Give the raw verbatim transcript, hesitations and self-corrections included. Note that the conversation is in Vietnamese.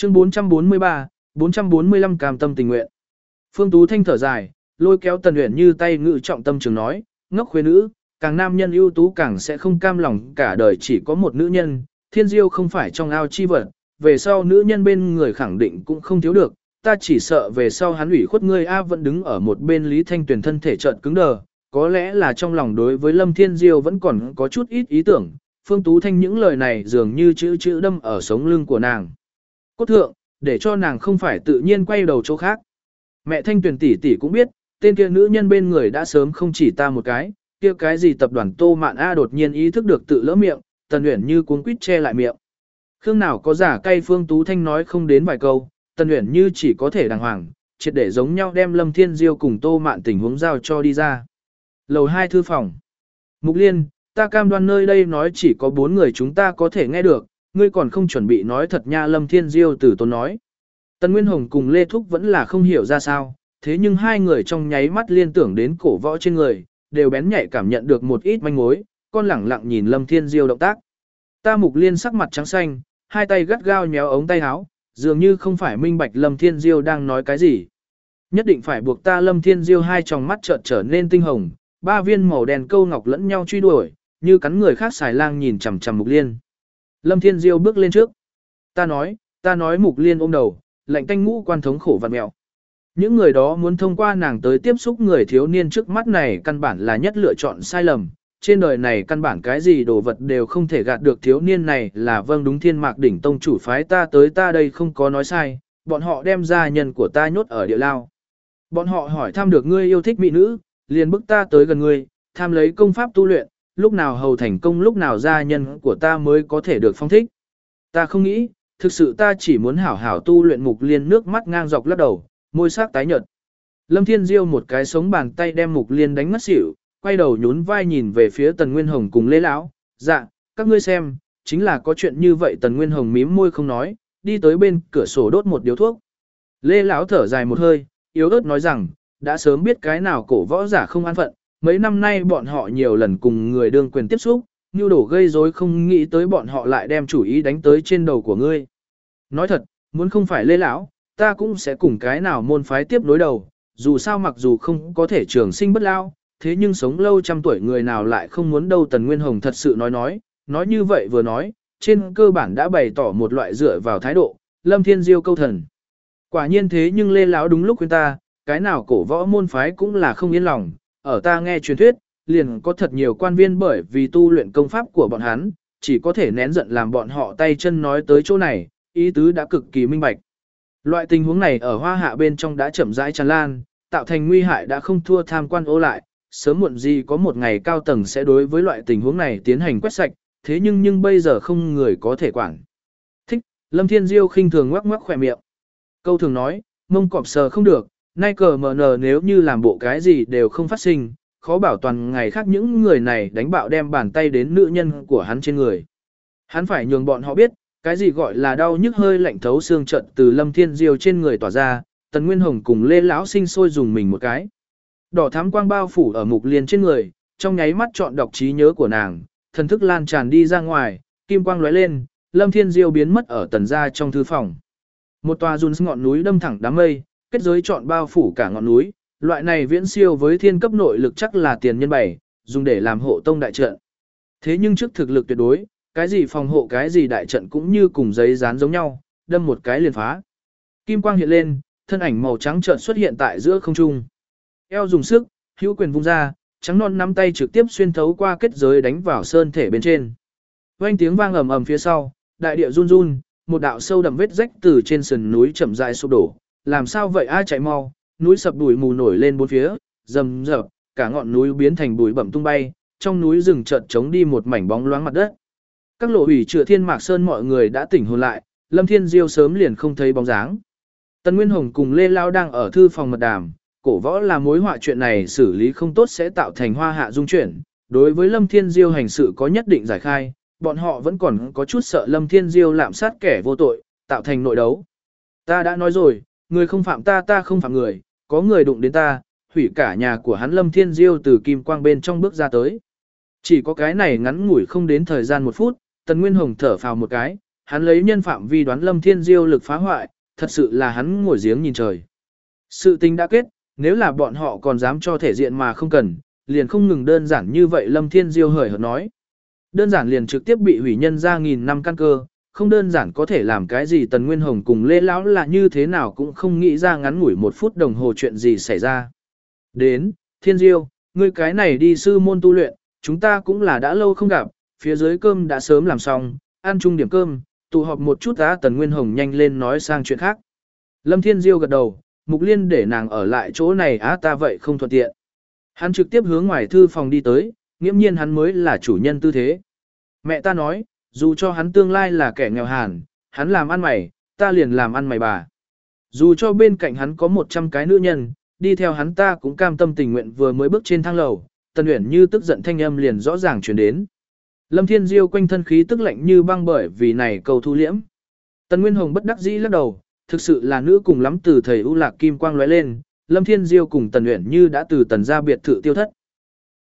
Chương bốn trăm bốn mươi ba, bốn trăm bốn mươi lăm cam tâm tình nguyện. Phương Tú Thanh thở dài, lôi kéo Tần Uyển Như tay ngự trọng tâm trường nói, ngốc khuê nữ, càng nam nhân ưu tú càng sẽ không cam lòng cả đời chỉ có một nữ nhân, thiên diêu không phải trong ao chi vật, về sau nữ nhân bên người khẳng định cũng không thiếu được, ta chỉ sợ về sau hắn ủy khuất ngươi A vẫn đứng ở một bên Lý Thanh Tuyền thân thể trợn cứng đờ, có lẽ là trong lòng đối với Lâm Thiên Diêu vẫn còn có chút ít ý tưởng, Phương Tú Thanh những lời này dường như chữ chữ đâm ở sống lưng của nàng. Cốt thượng, để cho nàng không phải tự nhiên quay đầu chỗ khác. Mẹ Thanh Tuyền tỷ tỷ cũng biết, tên kia nữ nhân bên người đã sớm không chỉ ta một cái, kia cái gì tập đoàn Tô Mạn A đột nhiên ý thức được tự lỡ miệng, Tần Uyển Như cuống quýt che lại miệng. Khương nào có giả cay Phương Tú Thanh nói không đến vài câu, Tần Uyển Như chỉ có thể đàng hoàng, triệt để giống nhau đem Lâm Thiên Diêu cùng Tô Mạn tình huống giao cho đi ra. Lầu hai thư phòng. Mục Liên, ta cam đoan nơi đây nói chỉ có bốn người chúng ta có thể nghe được, ngươi còn không chuẩn bị nói thật nha. Lâm Thiên Diêu từ tốn nói. Tần Nguyên Hồng cùng Lê Thúc vẫn là không hiểu ra sao, thế nhưng hai người trong nháy mắt liên tưởng đến cổ võ trên người, đều bén nhạy cảm nhận được một ít manh mối, con lẳng lặng nhìn Lâm Thiên Diêu động tác. Ta Mục Liên sắc mặt trắng xanh, hai tay gắt gao nhéo ống tay áo, dường như không phải minh bạch Lâm Thiên Diêu đang nói cái gì. Nhất định phải buộc ta. Lâm Thiên Diêu hai tròng mắt chợt trở nên tinh hồng, ba viên màu đen câu ngọc lẫn nhau truy đuổi, như cắn người khác xài lang nhìn chằm chằm Mục Liên. Lâm Thiên Diêu bước lên trước. Ta nói, ta nói. Mục Liên ôm đầu, lạnh tanh ngũ quan thống khổ vặn mẹo. Những người đó muốn thông qua nàng tới tiếp xúc người thiếu niên trước mắt này căn bản là nhất lựa chọn sai lầm. Trên đời này căn bản cái gì đồ vật đều không thể gạt được thiếu niên này là vâng đúng Thiên Mạc Đỉnh Tông chủ phái ta tới, ta đây không có nói sai, bọn họ đem gia nhân của ta nhốt ở địa lao. Bọn họ hỏi thăm được ngươi yêu thích mỹ nữ, liền bức ta tới gần ngươi, tham lấy công pháp tu luyện, lúc nào hầu thành công lúc nào gia nhân của ta mới có thể được phong thích. Ta không nghĩ, thực sự ta chỉ muốn hảo hảo tu luyện. Mục Liên nước mắt ngang dọc lắc đầu, môi sắc tái nhợt. Lâm Thiên Diêu một cái sống bàn tay đem Mục Liên đánh ngất xỉu, quay đầu nhún vai nhìn về phía Tần Nguyên Hồng cùng Lê Lão, dạ, các ngươi xem, chính là có chuyện như vậy. Tần Nguyên Hồng mím môi không nói, đi tới bên cửa sổ đốt một điếu thuốc. Lê Lão thở dài một hơi, yếu ớt nói rằng, đã sớm biết cái nào cổ võ giả không an phận, mấy năm nay bọn họ nhiều lần cùng người đương quyền tiếp xúc, nưu đổ gây rối, không nghĩ tới bọn họ lại đem chủ ý đánh tới trên đầu của ngươi. Nói thật, muốn không phải Lê Lão, ta cũng sẽ cùng cái nào môn phái tiếp đối đầu, dù sao mặc dù không có thể trường sinh bất lao, thế nhưng sống lâu trăm tuổi người nào lại không muốn đâu. Tần Nguyên Hồng thật sự nói nói, nói như vậy vừa nói, trên cơ bản đã bày tỏ một loại dựa vào thái độ, Lâm Thiên Diêu câu thần. Quả nhiên thế, nhưng Lê Lão đúng lúc khuyên ta, cái nào cổ võ môn phái cũng là không yên lòng, ở ta nghe truyền thuyết, liền có thật nhiều quan viên bởi vì tu luyện công pháp của bọn hắn, chỉ có thể nén giận làm bọn họ tay chân nói tới chỗ này, ý tứ đã cực kỳ minh bạch. Loại tình huống này ở Hoa Hạ bên trong đã chậm rãi tràn lan, tạo thành nguy hại đã không thua tham quan ô lại, sớm muộn gì có một ngày cao tầng sẽ đối với loại tình huống này tiến hành quét sạch, thế nhưng nhưng bây giờ không người có thể quản. Thích, Lâm Thiên Diêu khinh thường ngoắc ngoắc khỏe miệng. Câu thường nói, mông cọp sờ không được, nay cờ mờ nờ nếu như làm bộ cái gì đều không phát sinh, khó bảo toàn ngày khác những người này đánh bạo đem bàn tay đến nữ nhân của hắn trên người. Hắn phải nhường bọn họ biết, cái gì gọi là đau nhức hơi lạnh thấu xương trận từ Lâm Thiên Diêu trên người tỏa ra. Tần Nguyên Hồng cùng Lê Lão sinh sôi dùng mình một cái. Đỏ thắm quang bao phủ ở Mục Liên trên người, trong nháy mắt chọn đọc trí nhớ của nàng, thần thức lan tràn đi ra ngoài, kim quang lóe lên, Lâm Thiên Diêu biến mất ở tần gia trong thư phòng. Một tòa dùn ngọn núi đâm thẳng đám mây, kết giới chọn bao phủ cả ngọn núi, loại này viễn siêu với thiên cấp nội lực chắc là tiền nhân bảy, dùng để làm hộ tông đại trận. Thế nhưng trước thực lực tuyệt đối, cái gì phòng hộ cái gì đại trận cũng như cùng giấy dán giống nhau, đâm một cái liền phá. Kim quang hiện lên, thân ảnh màu trắng chợt xuất hiện tại giữa không trung. Eo dùng sức, hữu quyền vung ra, trắng non nắm tay trực tiếp xuyên thấu qua kết giới đánh vào sơn thể bên trên. Vang tiếng vang ầm ầm phía sau, đại địa run run, một đạo sâu đậm vết rách từ trên sườn núi chậm rãi sụp đổ. Làm sao vậy, ai chạy mau, núi sập bụi mù nổi lên bốn phía, rầm rập, cả ngọn núi biến thành bụi bặm tung bay, trong núi rừng chợt trống đi một mảnh bóng loáng mặt đất. Các lộ ủy Trựa Thiên Mạc Sơn mọi người đã tỉnh hồn lại, Lâm Thiên Diêu sớm liền không thấy bóng dáng. Tần Nguyên Hồng cùng Lê Lao đang ở thư phòng mật đàm, cổ võ là mối họa, chuyện này xử lý không tốt sẽ tạo thành Hoa Hạ dung chuyển. Đối với Lâm Thiên Diêu hành sự có nhất định giải khai, bọn họ vẫn còn có chút sợ Lâm Thiên Diêu lạm sát kẻ vô tội, tạo thành nội đấu. Ta đã nói rồi, người không phạm ta ta không phạm người, có người đụng đến ta, hủy cả nhà của hắn. Lâm Thiên Diêu từ kim quang bên trong bước ra tới. Chỉ có cái này ngắn ngủi không đến thời gian một phút, Tần Nguyên Hồng thở phào một cái, hắn lấy nhân phạm vi đoán Lâm Thiên Diêu lực phá hoại, thật sự là hắn ngồi giếng nhìn trời. Sự tình đã kết, nếu là bọn họ còn dám cho thể diện mà không cần, liền không ngừng đơn giản như vậy Lâm Thiên Diêu hời hợt nói. Đơn giản liền trực tiếp bị hủy nhân ra nghìn năm căn cơ, không đơn giản có thể làm cái gì Tần Nguyên Hồng cùng Lê Lão là như thế nào cũng không nghĩ ra ngắn ngủi một phút đồng hồ chuyện gì xảy ra. Đến, Thiên Diêu, ngươi cái này đi sư môn tu luyện, chúng ta cũng là đã lâu không gặp, phía dưới cơm đã sớm làm xong, ăn chung điểm cơm, tụ họp một chút đã. Tần Nguyên Hồng nhanh lên nói sang chuyện khác. Lâm Thiên Diêu gật đầu, Mục Liên để nàng ở lại chỗ này á ta vậy không thuận tiện. Hắn trực tiếp hướng ngoài thư phòng đi tới, nghiễm nhiên hắn mới là chủ nhân tư thế. Mẹ ta nói, dù cho hắn tương lai là kẻ nghèo hàn, hắn làm ăn mày, ta liền làm ăn mày bà. Dù cho bên cạnh hắn có một trăm cái nữ nhân, đi theo hắn ta cũng cam tâm tình nguyện. Vừa mới bước trên thang lầu, Tần Uyển Như tức giận thanh âm liền rõ ràng truyền đến. Lâm Thiên Diêu quanh thân khí tức lạnh như băng bởi vì này cầu thu liễm. Tần Nguyên Hồng bất đắc dĩ lắc đầu, thực sự là nữ cùng lắm từ thầy U Lạc kim quang lóe lên, Lâm Thiên Diêu cùng Tần Uyển Như đã từ Tần gia biệt thự tiêu thất.